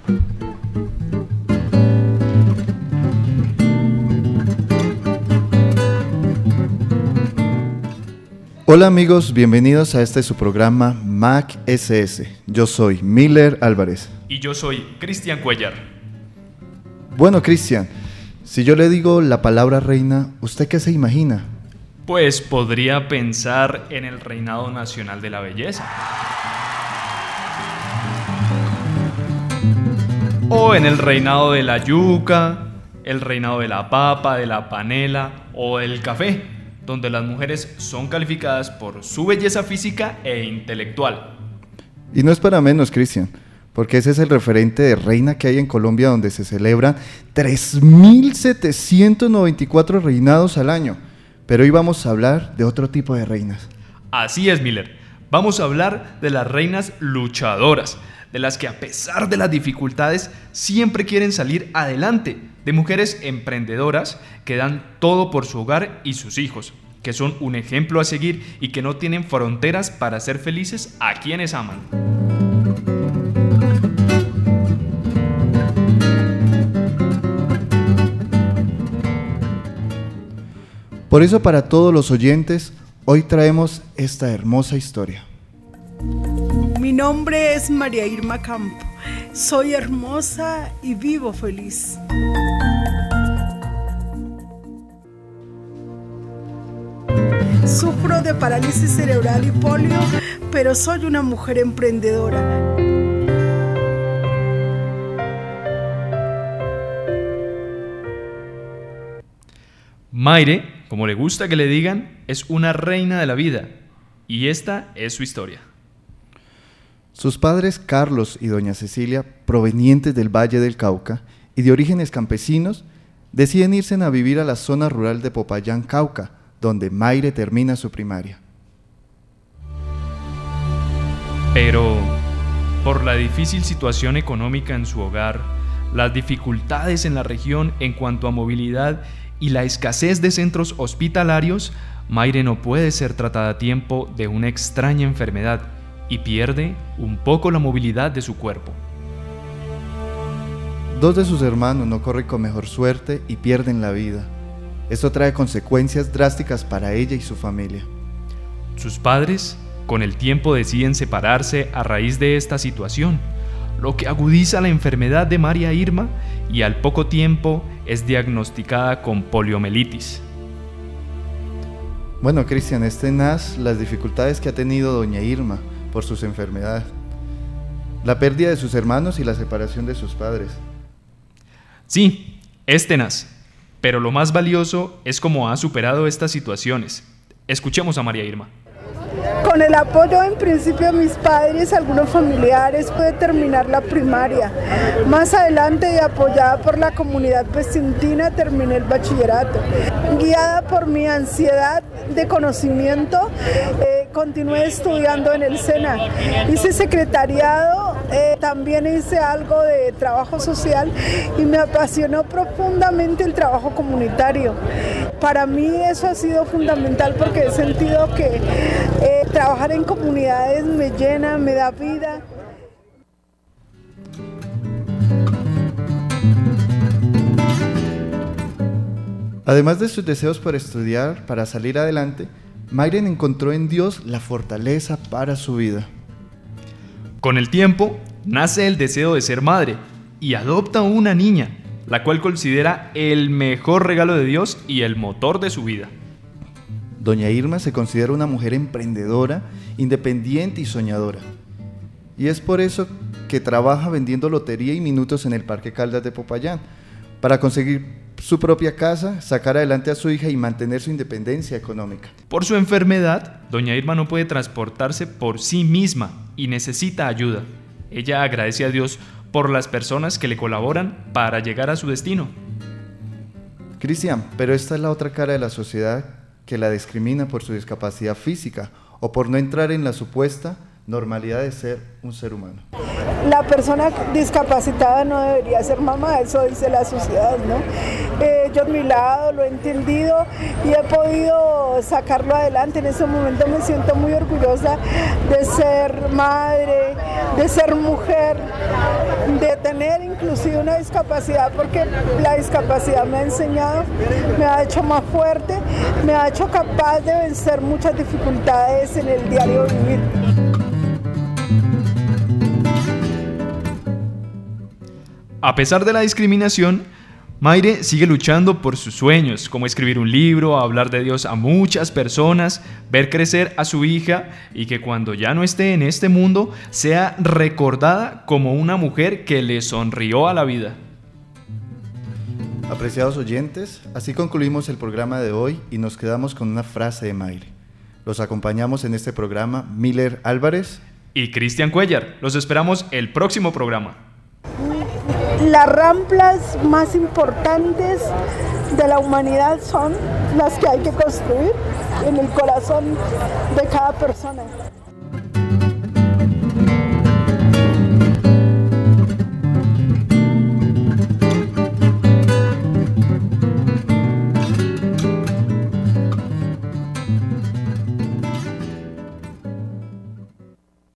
Hola amigos, bienvenidos a su programa Mac SS. Yo soy Miller Álvarez. Y yo soy Cristian Cuellar. Bueno, Cristian, si yo le digo la palabra reina, ¿usted qué se imagina? Pues podría pensar en el reinado nacional de la belleza. O en el reinado de la yuca, el reinado de la papa, de la panela o del café, donde las mujeres son calificadas por su belleza física e intelectual. Y no es para menos, Cristian, porque ese es el referente de reina que hay en Colombia, donde se celebran 3.794 reinados al año. Pero hoy vamos a hablar de otro tipo de reinas. Así es, Miller. Vamos a hablar de las reinas luchadoras, de las que a pesar de las dificultades siempre quieren salir adelante, de mujeres emprendedoras que dan todo por su hogar y sus hijos, que son un ejemplo a seguir y que no tienen fronteras para ser felices a quienes aman. Por eso, para todos los oyentes, hoy traemos esta hermosa historia. Mi nombre es María Irma Campo. Soy hermosa y vivo feliz. Sufro de parálisis cerebral y polio, pero soy una mujer emprendedora. Mayre, como le gusta que le digan, es una reina de la vida, y esta es su historia. Sus padres Carlos y doña Cecilia, provenientes del Valle del Cauca y de orígenes campesinos, deciden irse a vivir a la zona rural de Popayán, Cauca, donde Mayre termina su primaria. Pero, por la difícil situación económica en su hogar, las dificultades en la región en cuanto a movilidad y la escasez de centros hospitalarios, Mayre no puede ser tratada a tiempo de una extraña enfermedad y pierde un poco la movilidad de su cuerpo. Dos de sus hermanos no corren con mejor suerte y pierden la vida. Esto trae consecuencias drásticas para ella y su familia. Sus padres, con el tiempo, deciden separarse a raíz de esta situación, lo que agudiza la enfermedad de María Irma y al poco tiempo es diagnosticada con poliomielitis. Bueno, Cristian, las dificultades que ha tenido doña Irma por sus enfermedades, la pérdida de sus hermanos y la separación de sus padres. Sí, es tenaz, pero lo más valioso es cómo ha superado estas situaciones. Escuchemos a María Irma. Con el apoyo en principio de mis padres, algunos familiares, pude terminar la primaria. Más adelante, y apoyada por la comunidad vestintina, terminé el bachillerato. Guiada por mi ansiedad de conocimiento, continué estudiando en el SENA. Hice secretariado, también hice algo de trabajo social y me apasionó profundamente el trabajo comunitario. Para mí eso ha sido fundamental porque he sentido que trabajar en comunidades me llena, me da vida. Además de sus deseos por estudiar, para salir adelante, Mayre encontró en Dios la fortaleza para su vida. Con el tiempo, nace el deseo de ser madre y adopta una niña, la cual considera el mejor regalo de Dios y el motor de su vida. Doña Irma se considera una mujer emprendedora, independiente y soñadora. Y es por eso que trabaja vendiendo lotería y minutos en el Parque Caldas de Popayán, para conseguir su propia casa, sacar adelante a su hija y mantener su independencia económica. Por su enfermedad, doña Irma no puede transportarse por sí misma y necesita ayuda. Ella agradece a Dios por las personas que le colaboran para llegar a su destino. Cristian, pero esta es la otra cara de la sociedad que la discrimina por su discapacidad física o por no entrar en la supuesta normalidad de ser un ser humano. La persona discapacitada no debería ser mamá, eso dice la sociedad, ¿no? Yo a mi lado lo he entendido y he podido sacarlo adelante. En ese momento me siento muy orgullosa de ser madre, de ser mujer. de tener inclusive una discapacidad, porque la discapacidad me ha enseñado, me ha hecho más fuerte, me ha hecho capaz de vencer muchas dificultades en el diario vivir. A pesar de la discriminación, Mayre sigue luchando por sus sueños, como escribir un libro, hablar de Dios a muchas personas, ver crecer a su hija y que cuando ya no esté en este mundo sea recordada como una mujer que le sonrió a la vida. Apreciados oyentes, así concluimos el programa de hoy y nos quedamos con una frase de Mayre. Los acompañamos en este programa Miller Álvarez y Cristian Cuellar. Los esperamos el próximo programa. Las ramplas más importantes de la humanidad son las que hay que construir en el corazón de cada persona.